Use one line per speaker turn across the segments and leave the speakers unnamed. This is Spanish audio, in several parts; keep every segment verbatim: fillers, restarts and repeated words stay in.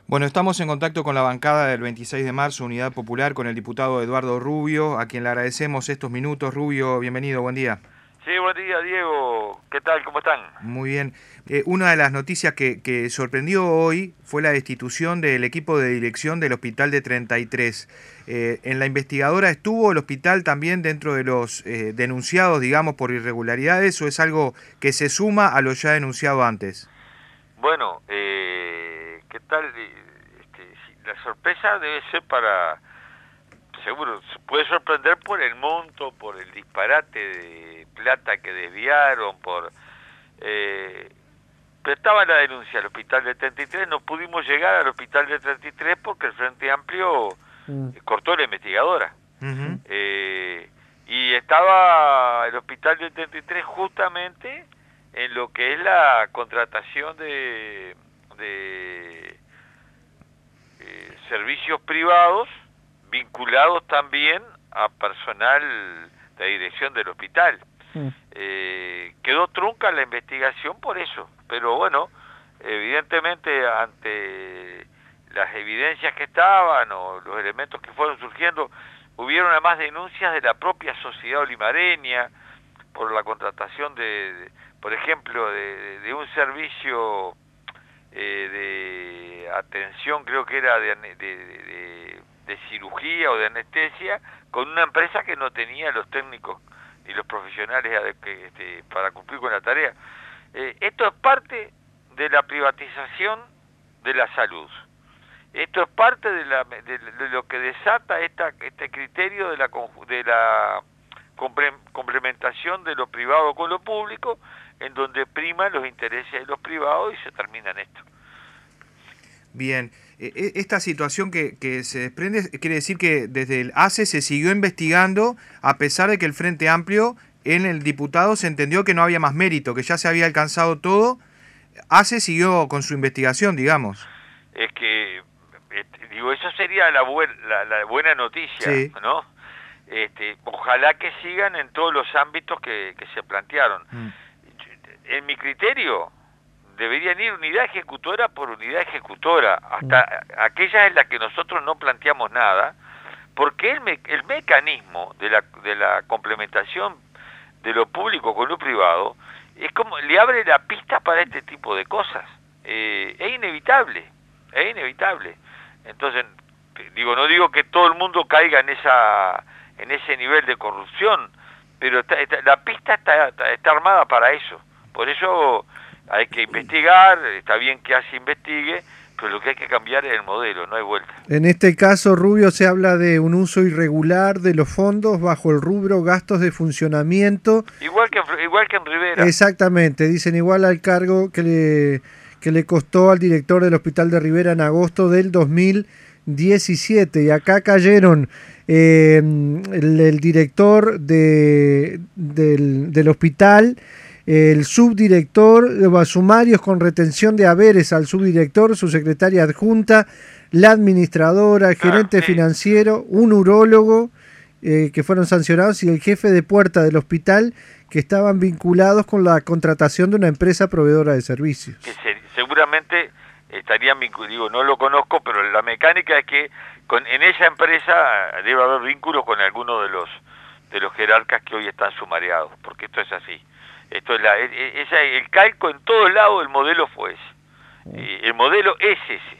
Bueno, estamos en contacto con la bancada del veintiséis de marzo, Unidad Popular, con el diputado Eduardo Rubio, a quien le agradecemos estos minutos. Rubio, bienvenido, buen día.
Sí, buen día, Diego. ¿Qué tal? ¿Cómo están?
Muy bien. Eh, una de las noticias que, que sorprendió hoy fue la destitución del equipo de dirección del Hospital de treinta y tres. Eh, en la investigadora estuvo el hospital también dentro de los eh, denunciados, digamos, por irregularidades, o es algo que se suma a lo ya denunciado antes.
Bueno, eh, ¿qué tal? Este, la sorpresa debe ser para... Seguro, puede sorprender por el monto, por el disparate de plata que desviaron, por... Eh, pero estaba la denuncia al Hospital de treinta y tres, no pudimos llegar al Hospital de treinta y tres porque el Frente Amplio mm. cortó la investigadora. Uh-huh. eh, y estaba el Hospital de treinta y tres justamente en lo que es la contratación de, de eh, servicios privados vinculados también a personal de dirección del hospital. Mm. Eh, quedó trunca la investigación por eso, pero bueno, evidentemente ante las evidencias que estaban o los elementos que fueron surgiendo, hubieron además denuncias de la propia sociedad olimareña por la contratación de, de por ejemplo, de, de un servicio eh, de atención, creo que era de, de, de, de cirugía o de anestesia, con una empresa que no tenía los técnicos y los profesionales que, este, para cumplir con la tarea. Eh, esto es parte de la privatización de la salud. Esto es parte de, la, de, de lo que desata esta, este criterio de la, de la complementación de lo privado con lo público, en donde priman los intereses de los privados y se termina en esto.
Bien, esta situación que, que se desprende quiere decir que desde el A C E se siguió investigando a pesar de que el Frente Amplio en el diputado se entendió que no había más mérito, que ya se había alcanzado todo. A C E siguió con su investigación, digamos.
Es que, este, digo, eso sería la, buen, la, la buena noticia, sí. ¿No? Este, ojalá que sigan en todos los ámbitos que, que se plantearon. Mm. En mi criterio, deberían ir unidad ejecutora por unidad ejecutora, hasta mm. aquella en la que nosotros no planteamos nada, porque el, me, el mecanismo de la, de la complementación de lo público con lo privado es como le abre la pista para este tipo de cosas. Eh, es inevitable, es inevitable. Entonces, digo, no digo que todo el mundo caiga en esa en ese nivel de corrupción, pero está, está, la pista está, está, está armada para eso. Por eso hay que investigar, está bien que así investigue, pero lo que hay que cambiar es el modelo, no hay vuelta.
En este caso, Rubio, se habla de un uso irregular de los fondos bajo el rubro gastos de funcionamiento.
Igual que, igual que en Rivera.
Exactamente, dicen igual al cargo que le, que le costó al director del Hospital de Rivera en agosto del dos mil diecisiete. Y acá cayeron eh, el, el director de, del, del hospital, el subdirector, sumarios con retención de haberes al subdirector, su secretaria adjunta, la administradora, el gerente ah, sí. financiero, un urólogo eh, que fueron sancionados y el jefe de puerta del hospital que estaban vinculados con la contratación de una empresa proveedora de servicios.
Que se, seguramente estarían vinculados, digo, no lo conozco, pero la mecánica es que con, en esa empresa debe haber vínculos con alguno de los, de los jerarcas que hoy están sumariados, porque esto es así. Esto es la, es, el calco en todos lados, el modelo fue ese. Eh, el modelo es ese,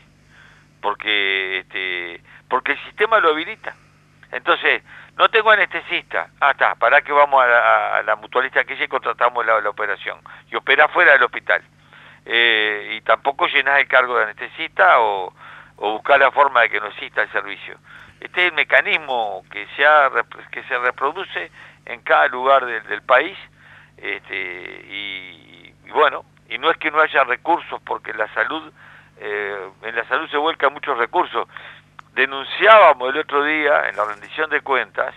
porque este, porque el sistema lo habilita. Entonces, no tengo anestesista. Ah, está, para que vamos a la, a la mutualista aquella y contratamos la, la operación. Y opera fuera del hospital. Eh, y tampoco llenás el cargo de anestesista o, o buscar la forma de que no exista el servicio. Este es el mecanismo que se, ha, que se reproduce en cada lugar del, del país. Este, y, y bueno, y no es que no haya recursos, porque la salud, eh, en la salud se vuelcan muchos recursos. Denunciábamos el otro día en la rendición de cuentas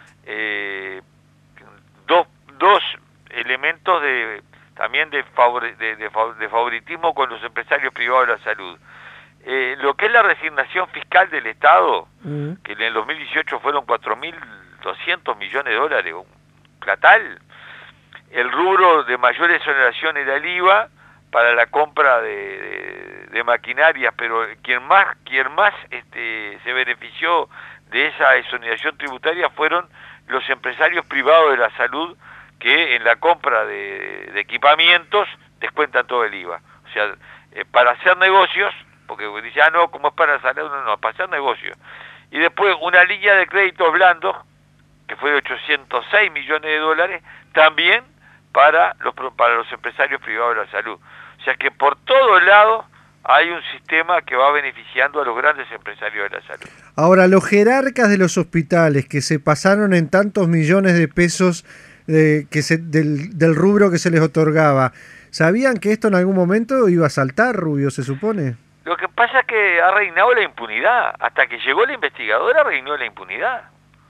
eh, dos, dos elementos de también de, favor, de, de, de favoritismo con los empresarios privados de la salud. Eh, lo que es la resignación fiscal del Estado, uh-huh. que en el dos mil dieciocho fueron cuatro mil doscientos millones de dólares, un platal. El rubro de mayor exoneración era el I V A para la compra de, de, de maquinarias, pero quien más, quien más este, se benefició de esa exoneración tributaria fueron los empresarios privados de la salud, que en la compra de, de equipamientos descuentan todo el I V A. O sea, eh, para hacer negocios, porque dice, ah, no, como es para la salud, no, no, para hacer negocios. Y después una línea de crédito blando, que fue de ochocientos seis millones de dólares, también para los, para los empresarios privados de la salud. O sea que por todos lados hay un sistema que va beneficiando a los grandes empresarios de la salud.
Ahora, los jerarcas de los hospitales que se pasaron en tantos millones de pesos de, que se, del, del rubro que se les otorgaba, ¿sabían que esto en algún momento iba a saltar, Rubio, se supone?
Lo que pasa es que ha reinado la impunidad. Hasta que llegó la investigadora reinó la impunidad.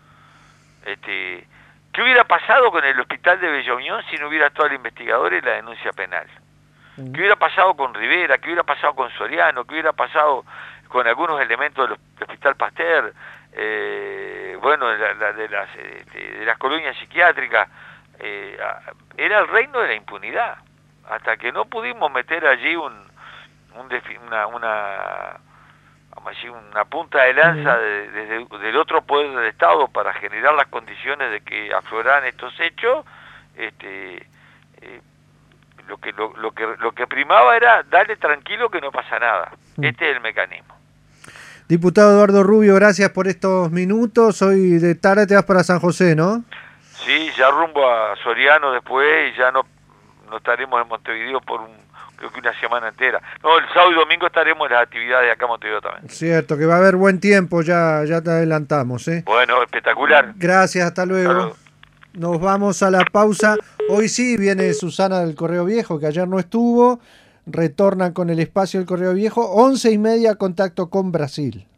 Este, ¿Qué hubiera pasado con el hospital de Bella Unión si no hubiera toda la investigadora y la denuncia penal? ¿Qué hubiera pasado con Rivera? ¿Qué hubiera pasado con Soriano? ¿Qué hubiera pasado con algunos elementos del Hospital Pasteur? Eh, bueno, de, la, de, las, de, de las colonias psiquiátricas. Eh, era el reino de la impunidad. Hasta que no pudimos meter allí un, un una, una, vamos a decir, una punta de lanza de, de, de, del otro poder del Estado para generar las condiciones de que afloraran estos hechos, este, eh, lo que lo, lo que lo que primaba era darle tranquilo que no pasa nada. Este es el mecanismo.
Diputado Eduardo Rubio, gracias por estos minutos. Hoy de tarde te vas para San José, ¿no?
Sí, ya rumbo a Soriano después y ya no, no estaremos en Montevideo por un, creo que una semana entera. No, el sábado y domingo estaremos en las actividades de acá en Montevideo también.
Cierto, que va a haber buen tiempo, ya, ya te adelantamos, ¿eh?
Bueno, espectacular.
Gracias, hasta luego. Hasta luego. Nos vamos a la pausa. Hoy sí viene Susana del Correo Viejo, que ayer no estuvo. Retornan con el espacio del Correo Viejo. Once y media, contacto con Brasil.